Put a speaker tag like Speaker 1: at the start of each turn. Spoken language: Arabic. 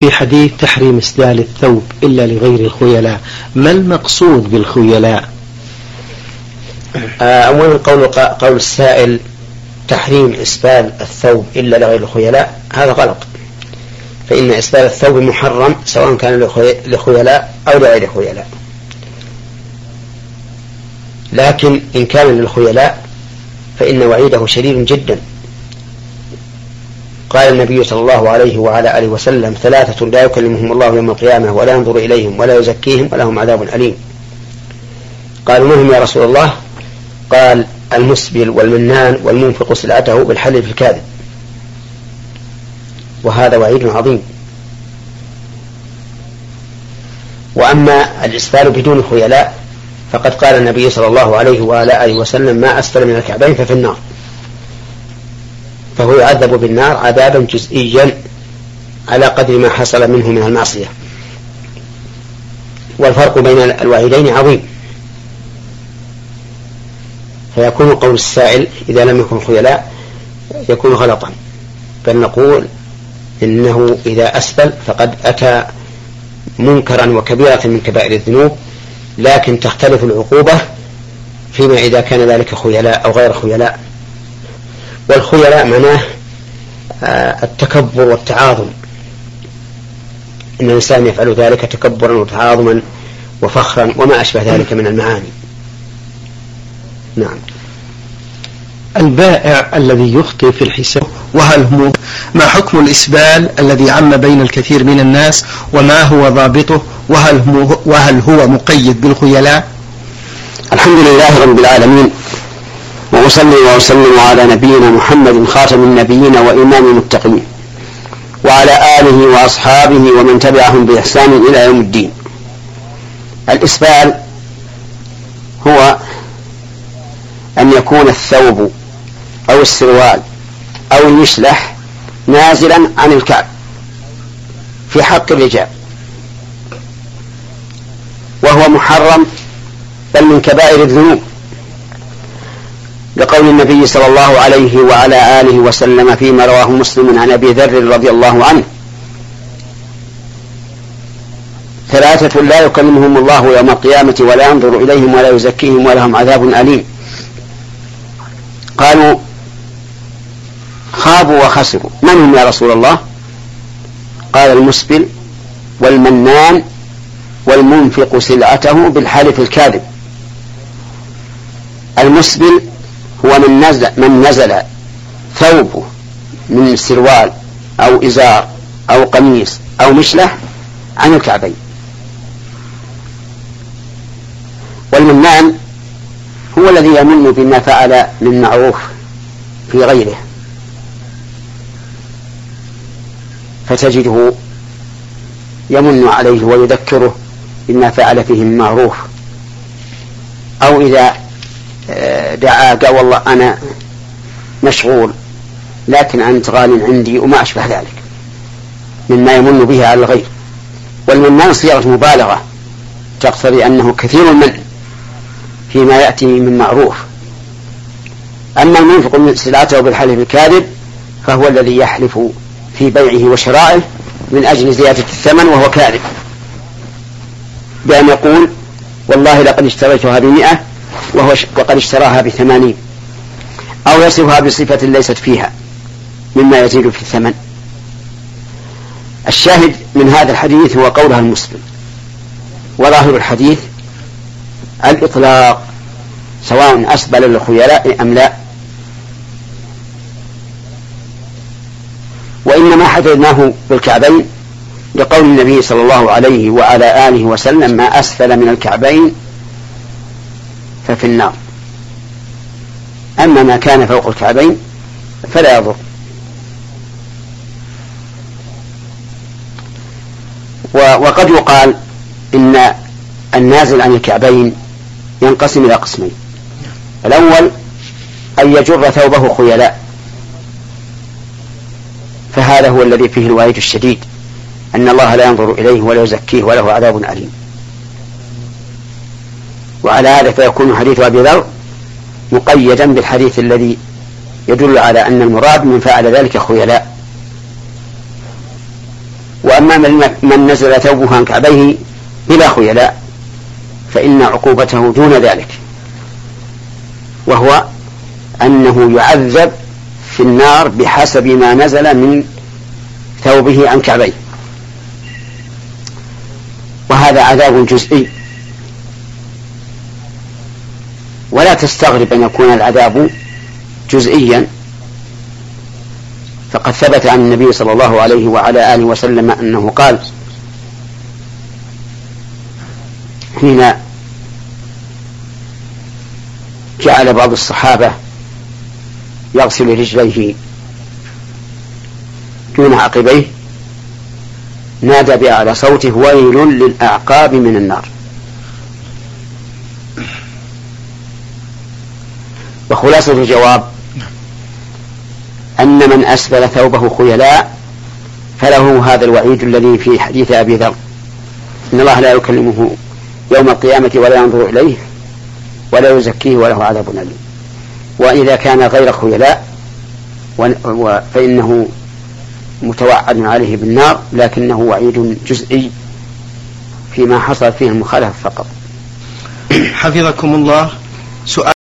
Speaker 1: في حديث تحريم إسدال الثوب إلا لغير الخيلاء، ما المقصود بالخيلاء؟
Speaker 2: أولا قول السائل تحريم إسبال الثوب إلا لغير الخيلاء هذا غلط، فإن إسبال الثوب محرم سواء كان لخيلاء أو لغير خيلاء، لكن إن كان للخيلاء فإن وعيده شديد جدا. قال النبي صلى الله عليه وعلى آله وسلم: ثلاثة لا يكلمهم الله يوم القيامة ولا ينظر إليهم ولا يزكيهم ولهم عذاب أليم. قالوا: من هم يا رسول الله؟ قال: المسبل والمنان والمنفق سلعته بالحلف الكاذب. وهذا وعيد عظيم. وأما الإسبال بدون خيلاء فقد قال النبي صلى الله عليه وعلى آله وسلم: ما أسفل من الكعبين ففي النار، فهو يعذب بالنار عذابا جزئيا على قدر ما حصل منه من المعصية. والفرق بين الوعيدين عظيم، فيكون قول السائل إذا لم يكن خيلاء يكون غلطا، بل نقول إنه إذا أسفل فقد أتى منكرا وكبيرة من كبائر الذنوب، لكن تختلف العقوبة فيما إذا كان ذلك خيلاء أو غير خيلاء. والخيلاء معناه التكبر والتعاظم، إن الإنسان يفعل ذلك تكبرا وتعاظما وفخرا وما أشبه ذلك من المعاني. نعم.
Speaker 1: البائع الذي يخطئ في الحساب، ما حكم الإسبال الذي عم بين الكثير من الناس، وما هو ضابطه، وهل هو مقيد بالخيلاء؟
Speaker 2: الحمد لله رب العالمين، وأصلي وأسلم على نبينا محمد خاتم النبيين وإمام المتقين، وعلى آله وأصحابه ومن تبعهم بإحسان إلى يوم الدين. الإسبال هو أن يكون الثوب أو السروال أو المشلح نازلا عن الكعب في حق الرجال، وهو محرم بل من كبائر الذنوب، لقول النبي صلى الله عليه وعلى آله وسلم فيما رواه مسلم عن أبي ذر رضي الله عنه: ثلاثة لا يكلمهم الله يوم القيامة ولا ينظر إليهم ولا يزكيهم ولهم عذاب أليم. قالوا: خابوا وخسروا، من هم يا رسول الله؟ قال: المسبل والمنان والمنفق سلعته بالحلف الكاذب. المسبل هو من نزل ثوبه من سروال أو إزار أو قميص أو مشلح عن الكعبين. والمنان هو الذي يمن بما فعل من معروف في غيره، فتجده يمن عليه ويذكره بما فعل فيه من معروف، أو إذا دعا قال: والله أنا مشغول لكن أنت غال عندي، وما أشبه ذلك مما يمن به على الغير. والمنان صيغة مبالغة تقتضي أنه كثير المن فيما يأتي من معروف. أما المنفق من سلعته بالحلف الكاذب فهو الذي يحلف في بيعه وشرائه من أجل زيادة الثمن وهو كاذب، بأن يقول: والله لقد اشتريتها ب100 وقد اشتراها ب80، أو يصفها بصفة ليست فيها مما يزيد في الثمن. الشاهد من هذا الحديث هو قولها المسلم، وظاهر الحديث الإطلاق سواء أسبل للخيلاء أم لا. وإنما حددناه بالكعبين لقول النبي صلى الله عليه وعلى آله وسلم: ما أسفل من الكعبين ففي النار. أما ما كان فوق الكعبين فلا يضر. وقد يقال إن النازل عن الكعبين ينقسم إلى قسمين: الأول أن يجر ثوبه خيلاء، فهذا هو الذي فيه الوعيد الشديد، أن الله لا ينظر إليه ولا يزكيه وله عذاب أليم. وعلى هذا فيكون حديث أبي ذر مقيدا بالحديث الذي يدل على أن المراد من فعل ذلك خيلاء. وأما من نزل ثوبه عن كعبيه بلا خيلاء فإن عقوبته دون ذلك، وهو أنه يعذب في النار بحسب ما نزل من ثوبه عن كعبيه، وهذا عذاب جزئي. ولا تستغرب أن يكون العذاب جزئيا، فقد ثبت عن النبي صلى الله عليه وعلى آله وسلم أنه قال حين جعل بعض الصحابة يغسل رجليه دون عقبيه نادى بأعلى صوته: ويل للأعقاب من النار. وخلاصة الجواب أن من أسبل ثوبه خيلاء فله هذا الوعيد الذي في حديث أبي ذر: إن الله لا يكلمه يوم القيامة ولا ينظر إليه ولا يزكيه وله عذاب أليم. وإذا كان غير خيلاء فإنه متوعد عليه بالنار، لكنه وعيد جزئي فيما حصل فيه المخالفة فقط.
Speaker 1: حفظكم الله. سؤال